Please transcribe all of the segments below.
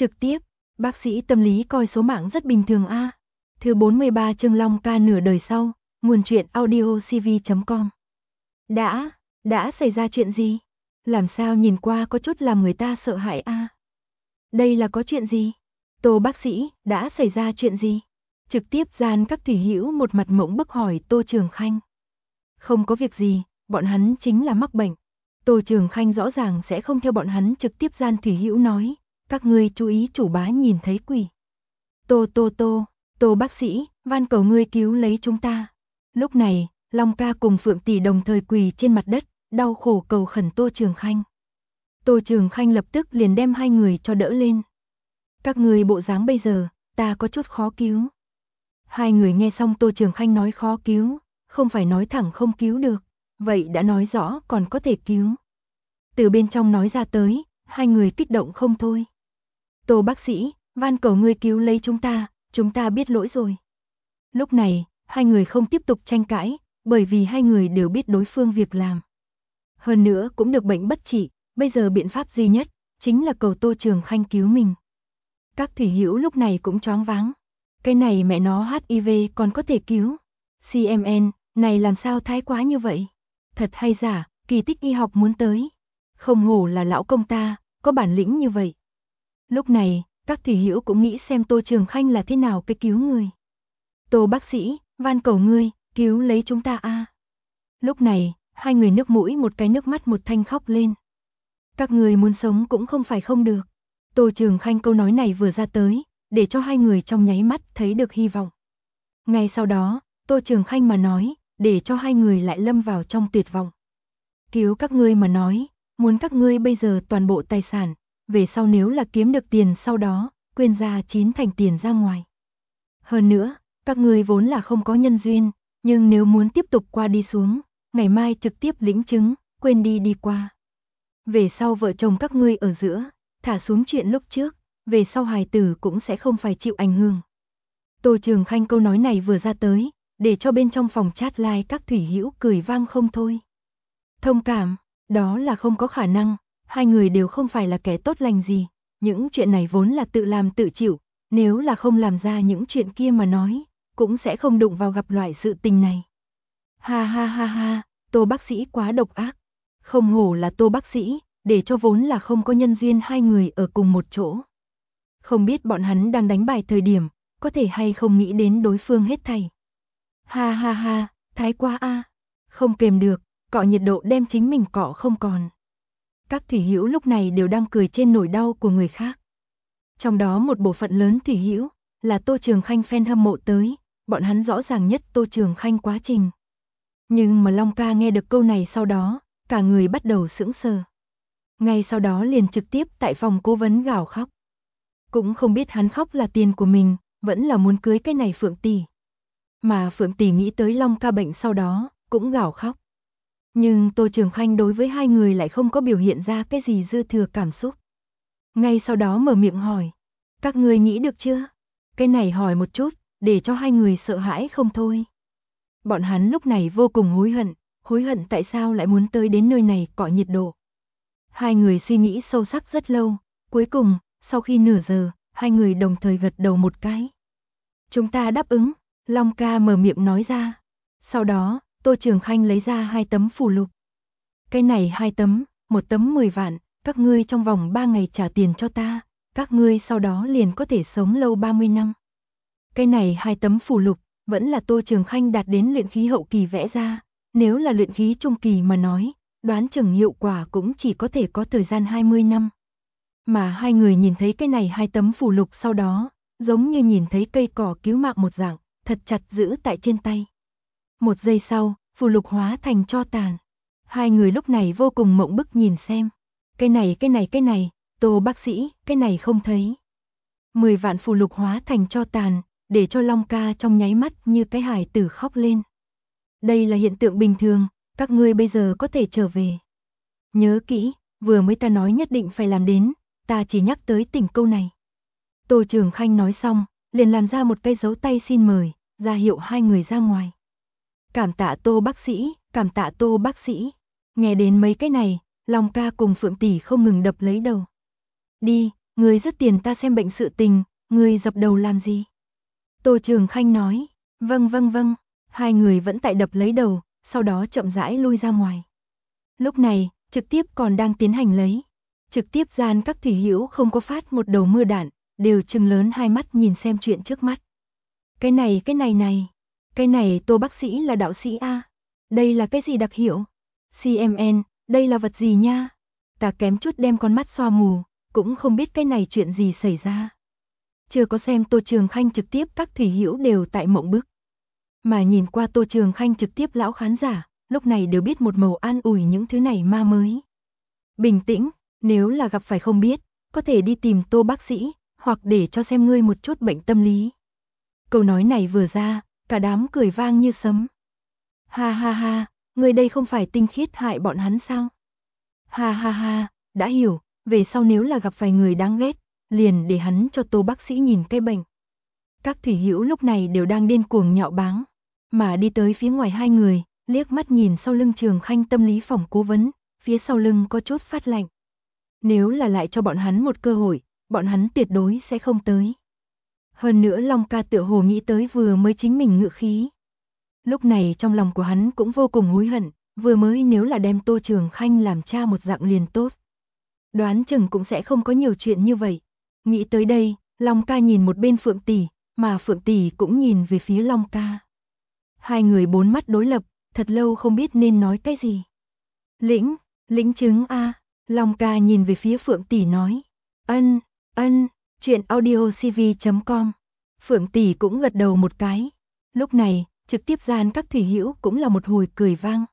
Trực tiếp, bác sĩ tâm lý coi số mạng rất bình thường a. Thứ 43 chương Long ca nửa đời sau, nguồn truyện audio cv.com. Đã xảy ra chuyện gì? Làm sao nhìn qua có chút làm người ta sợ hãi a. Đây là có chuyện gì? Tô bác sĩ, đã xảy ra chuyện gì? Trực tiếp gian các thủy hữu một mặt mộng bức hỏi Tô Trường Khanh. Không có việc gì, bọn hắn chính là mắc bệnh. Tô Trường Khanh rõ ràng sẽ không theo bọn hắn trực tiếp gian thủy hữu nói, các ngươi chú ý chủ bá nhìn thấy quỷ. Tô bác sĩ, van cầu ngươi cứu lấy chúng ta. Lúc này, Long ca cùng Phượng tỷ đồng thời quỳ trên mặt đất, đau khổ cầu khẩn Tô Trường Khanh. Tô Trường Khanh lập tức liền đem hai người cho đỡ lên. Các ngươi bộ dáng bây giờ, ta có chút khó cứu. Hai người nghe xong Tô Trường Khanh nói khó cứu, không phải nói thẳng không cứu được, vậy đã nói rõ còn có thể cứu. Từ bên trong nói ra tới, hai người kích động không thôi. Tô bác sĩ, van cầu ngươi cứu lấy chúng ta biết lỗi rồi. Lúc này, hai người không tiếp tục tranh cãi, bởi vì hai người đều biết đối phương việc làm. Hơn nữa cũng được bệnh bất trị, bây giờ biện pháp duy nhất, chính là cầu Tô Trường Khanh cứu mình. Các thủy hữu lúc này cũng choáng váng. Cái này mẹ nó HIV còn có thể cứu. CMN, này làm sao thái quá như vậy? Thật hay giả, kỳ tích y học muốn tới. Không hổ là lão công ta, có bản lĩnh như vậy. Lúc này, các thủy hữu cũng nghĩ xem Tô Trường Khanh là thế nào cái cứu người. Tô bác sĩ, van cầu ngươi, cứu lấy chúng ta a. Lúc này, hai người nước mũi một cái nước mắt một thanh khóc lên. Các người muốn sống cũng không phải không được. Tô Trường Khanh câu nói này vừa ra tới, để cho hai người trong nháy mắt thấy được hy vọng. Ngay sau đó, Tô Trường Khanh mà nói, để cho hai người lại lâm vào trong tuyệt vọng. Cứu các ngươi mà nói, muốn các ngươi bây giờ toàn bộ tài sản, về sau nếu là kiếm được tiền sau đó, quyên ra 9 thành tiền ra ngoài. Hơn nữa, các ngươi vốn là không có nhân duyên, nhưng nếu muốn tiếp tục qua đi xuống, ngày mai trực tiếp lĩnh chứng, quên đi qua. Về sau vợ chồng các ngươi ở giữa, thả xuống chuyện lúc trước, về sau hài tử cũng sẽ không phải chịu ảnh hưởng. Tô Trường Khanh câu nói này vừa ra tới, để cho bên trong phòng chat live các thủy hữu cười vang không thôi. Thông cảm, đó là không có khả năng, hai người đều không phải là kẻ tốt lành gì, những chuyện này vốn là tự làm tự chịu, nếu là không làm ra những chuyện kia mà nói, cũng sẽ không đụng vào gặp loại sự tình này. Ha, Tô bác sĩ quá độc ác, không hổ là Tô bác sĩ, để cho vốn là không có nhân duyên hai người ở cùng một chỗ. Không biết bọn hắn đang đánh bài thời điểm, có thể hay không nghĩ đến đối phương hết thảy. Ha, thái quá a, không kềm được, cọ nhiệt độ đem chính mình cọ không còn. Các thủy hữu lúc này đều đang cười trên nỗi đau của người khác. Trong đó một bộ phận lớn thủy hữu là Tô Trường Khanh fan hâm mộ tới, bọn hắn rõ ràng nhất Tô Trường Khanh quá trình. Nhưng mà Long ca nghe được câu này sau đó, cả người bắt đầu sững sờ. Ngay sau đó liền trực tiếp tại phòng cố vấn gào khóc. Cũng không biết hắn khóc là tiền của mình, vẫn là muốn cưới cái này Phượng tỷ. Mà Phượng tỷ nghĩ tới Long ca bệnh sau đó, cũng gào khóc. Nhưng Tô Trường Khanh đối với hai người lại không có biểu hiện ra cái gì dư thừa cảm xúc. Ngay sau đó mở miệng hỏi, các người nghĩ được chưa? Cái này hỏi một chút, để cho hai người sợ hãi không thôi. Bọn hắn lúc này vô cùng hối hận tại sao lại muốn tới đến nơi này cọ nhiệt độ. Hai người suy nghĩ sâu sắc rất lâu, cuối cùng, sau khi nửa giờ, hai người đồng thời gật đầu một cái. Chúng ta đáp ứng, Long ca mở miệng nói ra. Sau đó, Tô Trường Khanh lấy ra 2 tấm phù lục. Cái này 2 tấm, một tấm 10 vạn, các ngươi trong vòng 3 ngày trả tiền cho ta, các ngươi sau đó liền có thể sống lâu 30 năm. Cái này 2 tấm phù lục, vẫn là Tô Trường Khanh đạt đến luyện khí hậu kỳ vẽ ra, nếu là luyện khí trung kỳ mà nói, đoán chừng hiệu quả cũng chỉ có thể có thời gian 20 năm. Mà hai người nhìn thấy cái này 2 tấm phù lục sau đó, giống như nhìn thấy cây cỏ cứu mạng một dạng, thật chặt giữ tại trên tay. Một giây sau, phù lục hóa thành tro tàn. Hai người lúc này vô cùng mộng bức nhìn xem. Cái này, Tô bác sĩ, cái này không thấy. 10 vạn phù lục hóa thành tro tàn, để cho Long ca trong nháy mắt như cái hài tử khóc lên. Đây là hiện tượng bình thường, các ngươi bây giờ có thể trở về. Nhớ kỹ, vừa mới ta nói nhất định phải làm đến, ta chỉ nhắc tới tỉnh câu này. Tô Trường Khanh nói xong, liền làm ra một cái dấu tay xin mời, ra hiệu hai người ra ngoài. Cảm tạ Tô bác sĩ, cảm tạ Tô bác sĩ. Nghe đến mấy cái này, Long ca cùng Phượng tỷ không ngừng đập lấy đầu. Đi, người rút tiền ta xem bệnh sự tình, người dập đầu làm gì? Tô Trường Khanh nói, vâng. Hai người vẫn tại đập lấy đầu, sau đó chậm rãi lui ra ngoài. Lúc này, trực tiếp còn đang tiến hành lấy. Trực tiếp gian các thủy hữu không có phát một đầu mưa đạn, đều trừng lớn hai mắt nhìn xem chuyện trước mắt. Cái này Tô bác sĩ là đạo sĩ a. Đây là cái gì đặc hiệu? CMN, đây là vật gì nha? Ta kém chút đem con mắt xoa mù, cũng không biết cái này chuyện gì xảy ra. Chưa có xem Tô Trường Khanh trực tiếp, các thủy hữu đều tại mộng bức. Mà nhìn qua Tô Trường Khanh trực tiếp, lão khán giả, lúc này đều biết một màu an ủi những thứ này ma mới. Bình tĩnh, nếu là gặp phải không biết, có thể đi tìm Tô bác sĩ, hoặc để cho xem ngươi một chút bệnh tâm lý. Câu nói này vừa ra, cả đám cười vang như sấm. Ha, ngươi đây không phải tinh khiết hại bọn hắn sao? Ha, đã hiểu, về sau nếu là gặp phải người đáng ghét, liền để hắn cho Tô bác sĩ nhìn cái bệnh. Các thủy hữu lúc này đều đang điên cuồng nhạo báng, mà đi tới phía ngoài hai người, liếc mắt nhìn sau lưng Trường Khanh tâm lý phòng cố vấn, phía sau lưng có chút phát lạnh. Nếu là lại cho bọn hắn một cơ hội, bọn hắn tuyệt đối sẽ không tới. Hơn nữa Long ca tựa hồ nghĩ tới vừa mới chính mình ngự khí. Lúc này trong lòng của hắn cũng vô cùng hối hận, vừa mới nếu là đem Tô Trường Khanh làm cha một dạng liền tốt. Đoán chừng cũng sẽ không có nhiều chuyện như vậy. Nghĩ tới đây, Long ca nhìn một bên Phượng tỷ, mà Phượng tỷ cũng nhìn về phía Long ca. Hai người bốn mắt đối lập, thật lâu không biết nên nói cái gì. Lĩnh chứng a. Long ca nhìn về phía Phượng tỷ nói. Ân, chuyện audiocv.com. Phượng tỷ cũng gật đầu một cái. Lúc này, trực tiếp gian các thủy hữu cũng là một hồi cười vang.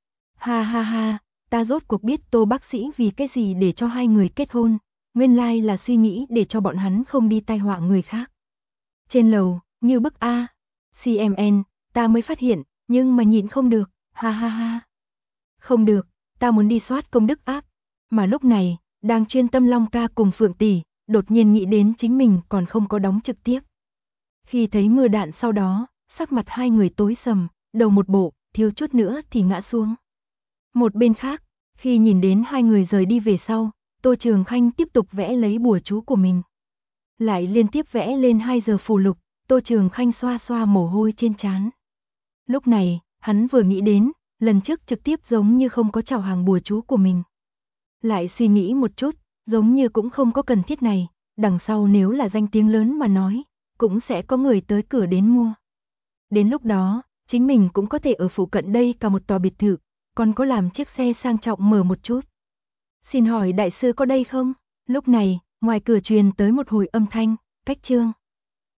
Ha, ta rốt cuộc biết Tô bác sĩ vì cái gì để cho hai người kết hôn, nguyên lai là suy nghĩ để cho bọn hắn không đi tai họa người khác. Trên lầu, như bức a. CMN, ta mới phát hiện, nhưng mà nhịn không được, ha. Không được, ta muốn đi soát công đức áp. Mà lúc này, đang chuyên tâm Long ca cùng Phượng tỷ, đột nhiên nghĩ đến chính mình còn không có đóng trực tiếp. Khi thấy mưa đạn sau đó, sắc mặt hai người tối sầm, đầu một bộ, thiếu chút nữa thì ngã xuống. Một bên khác, khi nhìn đến hai người rời đi về sau, Tô Trường Khanh tiếp tục vẽ lấy bùa chú của mình. Lại liên tiếp vẽ lên 2 giờ phù lục, Tô Trường Khanh xoa xoa mồ hôi trên trán. Lúc này, hắn vừa nghĩ đến, lần trước trực tiếp giống như không có chào hàng bùa chú của mình. Lại suy nghĩ một chút, giống như cũng không có cần thiết này, đằng sau nếu là danh tiếng lớn mà nói, cũng sẽ có người tới cửa đến mua. Đến lúc đó, chính mình cũng có thể ở phụ cận đây cả một tòa biệt thự, còn có làm chiếc xe sang trọng mở một chút. Xin hỏi đại sư có đây không? Lúc này, ngoài cửa truyền tới một hồi âm thanh, cách chương.